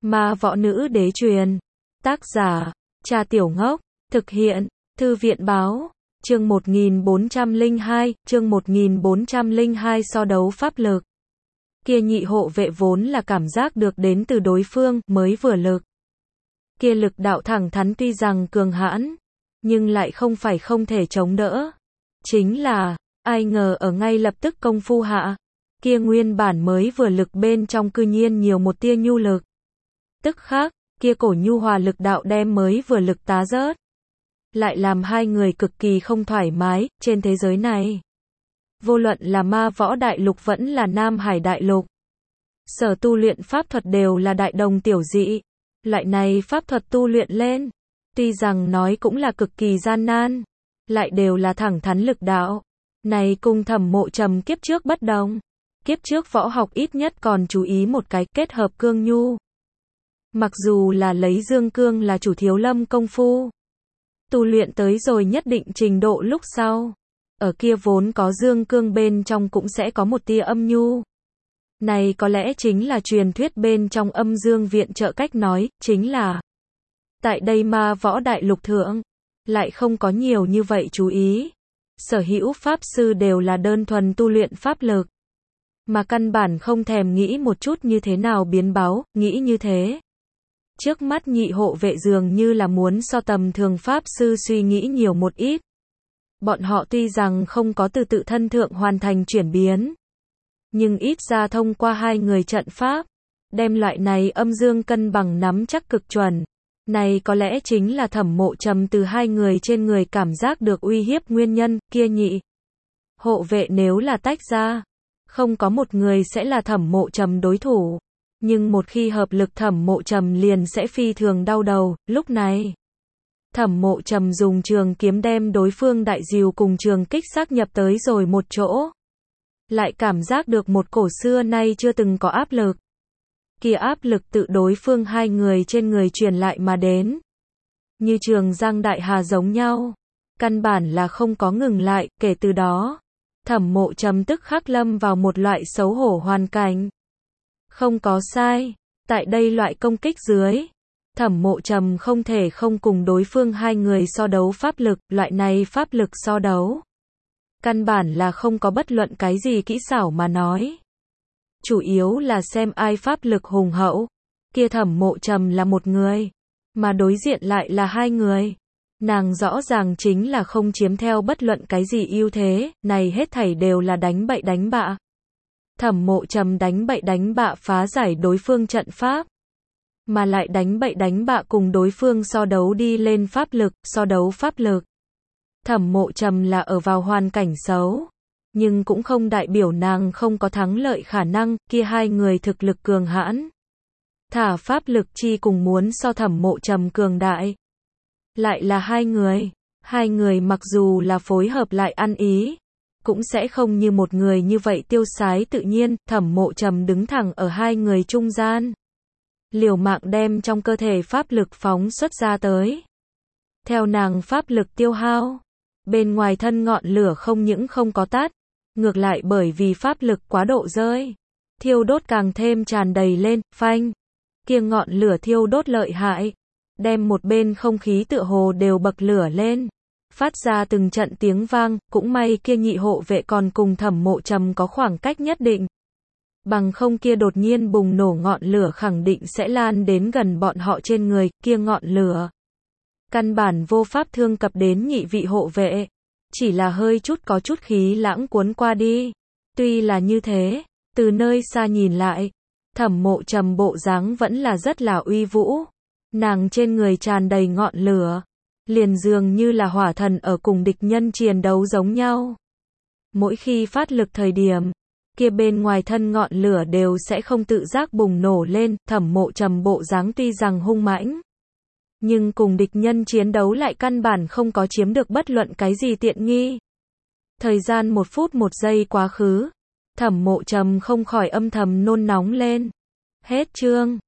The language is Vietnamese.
Ma võ nữ đế truyền. Tác giả, Trà Tiểu Ngốc. Thực hiện, Thư viện báo. Chương 1402, chương 1402 so đấu pháp lực. Kia nhị hộ vệ vốn là cảm giác được đến từ đối phương, mới vừa lực. Kia lực đạo thẳng thắn tuy rằng cường hãn, nhưng lại không phải không thể chống đỡ. Chính là, ai ngờ ở ngay lập tức công phu hạ, kia nguyên bản mới vừa lực bên trong cư nhiên nhiều một tia nhu lực. Tức khắc, kia cổ nhu hòa lực đạo đem mới vừa lực tá rớt. Lại làm hai người cực kỳ không thoải mái, trên thế giới này. Vô luận là ma võ đại lục vẫn là Nam Hải đại lục. Sở tu luyện pháp thuật đều là đại đồng tiểu dị. Loại này pháp thuật tu luyện lên, tuy rằng nói cũng là cực kỳ gian nan, lại đều là thẳng thắn lực đạo. Này cùng Thẩm Mộ Trầm kiếp trước bất đồng. Kiếp trước võ học ít nhất còn chú ý một cái kết hợp cương nhu. Mặc dù là lấy dương cương là chủ thiếu lâm công phu, tu luyện tới rồi nhất định trình độ lúc sau, ở kia vốn có dương cương bên trong cũng sẽ có một tia âm nhu. Này có lẽ chính là truyền thuyết bên trong âm dương viện trợ cách nói, chính là tại đây ma võ đại lục thượng, lại không có nhiều như vậy chú ý. Sở hữu pháp sư đều là đơn thuần tu luyện pháp lực, mà căn bản không thèm nghĩ một chút như thế nào biến báo, nghĩ như thế. Trước mắt nhị hộ vệ dường như là muốn so tầm thường pháp sư suy nghĩ nhiều một ít. Bọn họ tuy rằng không có từ tự thân thượng hoàn thành chuyển biến, nhưng ít ra thông qua hai người trận pháp, đem loại này âm dương cân bằng nắm chắc cực chuẩn. Này có lẽ chính là Thẩm Mộ Trầm từ hai người trên người cảm giác được uy hiếp nguyên nhân. Kia nhị hộ vệ nếu là tách ra, không có một người sẽ là Thẩm Mộ Trầm đối thủ. Nhưng một khi hợp lực Thẩm Mộ Trầm liền sẽ phi thường đau đầu. Lúc này, Thẩm Mộ Trầm dùng trường kiếm đem đối phương đại diều cùng trường kích xác nhập tới rồi một chỗ. Lại cảm giác được một cổ xưa nay chưa từng có áp lực. Kia áp lực tự đối phương hai người trên người truyền lại mà đến. Như trường giang đại hà giống nhau. Căn bản là không có ngừng lại. Kể từ đó, Thẩm Mộ Trầm tức khắc lâm vào một loại xấu hổ hoàn cảnh. Không có sai. Tại đây loại công kích dưới, Thẩm Mộ Trầm không thể không cùng đối phương hai người so đấu pháp lực. Loại này pháp lực so đấu, căn bản là không có bất luận cái gì kỹ xảo mà nói. Chủ yếu là xem ai pháp lực hùng hậu. Kia Thẩm Mộ Trầm là một người, mà đối diện lại là hai người. Nàng rõ ràng chính là không chiếm theo bất luận cái gì ưu thế, này hết thảy đều là đánh bậy đánh bạ. Thẩm Mộ Trầm đánh bậy đánh bạ phá giải đối phương trận pháp, mà lại đánh bậy đánh bạ cùng đối phương so đấu đi lên pháp lực, so đấu pháp lực. Thẩm Mộ Trầm là ở vào hoàn cảnh xấu, nhưng cũng không đại biểu nàng không có thắng lợi khả năng. Kia hai người thực lực cường hãn, thả pháp lực chi cùng muốn so Thẩm Mộ Trầm cường đại. Lại là hai người mặc dù là phối hợp lại ăn ý, cũng sẽ không như một người như vậy tiêu sái tự nhiên. Thẩm Mộ Trầm đứng thẳng ở hai người trung gian, liều mạng đem trong cơ thể pháp lực phóng xuất ra tới. Theo nàng pháp lực tiêu hao, bên ngoài thân ngọn lửa không những không có tắt, ngược lại bởi vì pháp lực quá độ rơi, thiêu đốt càng thêm tràn đầy lên. Phanh, kia ngọn lửa thiêu đốt lợi hại, đem một bên không khí tựa hồ đều bậc lửa lên, phát ra từng trận tiếng vang. Cũng may kia nhị hộ vệ còn cùng Thẩm Mộ Trầm có khoảng cách nhất định, bằng không kia đột nhiên bùng nổ ngọn lửa khẳng định sẽ lan đến gần bọn họ trên người. Kia ngọn lửa căn bản vô pháp thương cập đến nhị vị hộ vệ, chỉ là hơi chút có chút khí lãng cuốn qua đi. Tuy là như thế, từ nơi xa nhìn lại, Thẩm Mộ Trầm bộ dáng vẫn là rất là uy vũ. Nàng trên người tràn đầy ngọn lửa, liền dường như là hỏa thần ở cùng địch nhân chiến đấu giống nhau. Mỗi khi phát lực thời điểm, kia bên ngoài thân ngọn lửa đều sẽ không tự giác bùng nổ lên. Thẩm Mộ Trầm bộ dáng tuy rằng hung mãnh, nhưng cùng địch nhân chiến đấu lại căn bản không có chiếm được bất luận cái gì tiện nghi. Thời gian 1 phút 1 giây quá khứ, Thẩm Mộ Trầm không khỏi âm thầm nôn nóng lên. Hết chương.